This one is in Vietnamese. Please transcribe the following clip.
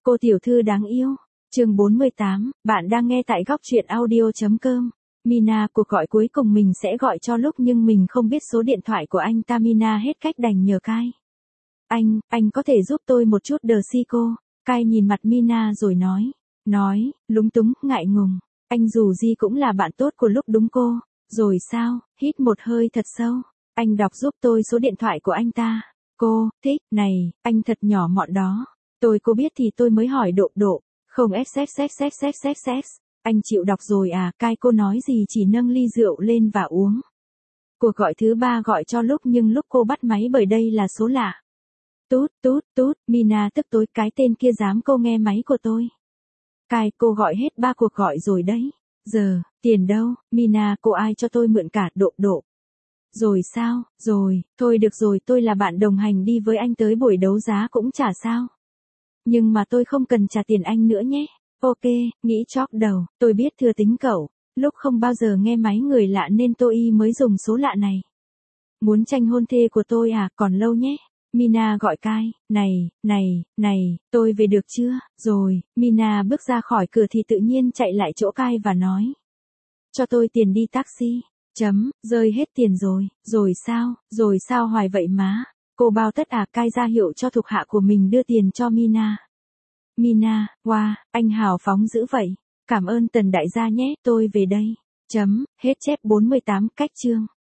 Cô tiểu thư đáng yêu. Chương 48, bạn đang nghe tại góc truyện audio.com. Mina, cuộc gọi cuối cùng mình sẽ gọi cho lúc nhưng mình không biết số điện thoại của anh ta. Mina hết cách đành nhờ Kai. Anh có thể giúp tôi một chút đờ si cô. Kai nhìn mặt Mina rồi nói, lúng túng, ngại ngùng. Anh dù gì cũng là bạn tốt của lúc đúng cô. Rồi sao, hít một hơi thật sâu. Anh đọc giúp tôi số điện thoại của anh ta. Cô, thích, này, anh thật nhỏ mọn đó. Cô biết thì tôi mới hỏi độ. Không xxxxxxxx. Anh chịu đọc rồi à? Kai cô nói gì chỉ nâng ly rượu lên và uống. Cuộc gọi thứ 3 gọi cho lúc nhưng lúc cô bắt máy bởi đây là số lạ. Tút, Mina tức tối, cái tên kia dám cô nghe máy của tôi. Kai, cô gọi hết 3 cuộc gọi rồi đấy. Giờ, tiền đâu? Mina, cô ai cho tôi mượn cả độ. Rồi sao? Rồi, thôi được rồi, tôi là bạn đồng hành đi với anh tới buổi đấu giá cũng chả sao. Nhưng mà tôi không cần trả tiền anh nữa nhé. Ok, nghĩ chóp đầu, tôi biết thừa tính cậu. Lúc không bao giờ nghe máy người lạ nên tôi mới dùng số lạ này. Muốn tranh hôn thê của tôi à? Còn lâu nhé. Mina gọi Kai, này, tôi về được chưa? Rồi, Mina bước ra khỏi cửa thì tự nhiên chạy lại chỗ Kai và nói. Cho tôi tiền đi taxi. Rơi hết tiền rồi sao hoài vậy má? Cô bao tất à? Kai ra hiệu cho thuộc hạ của mình đưa tiền cho Mina. Mina, wow, anh hào phóng dữ vậy. Cảm ơn Tần đại gia nhé, tôi về đây. Hết chép 48 cách chương.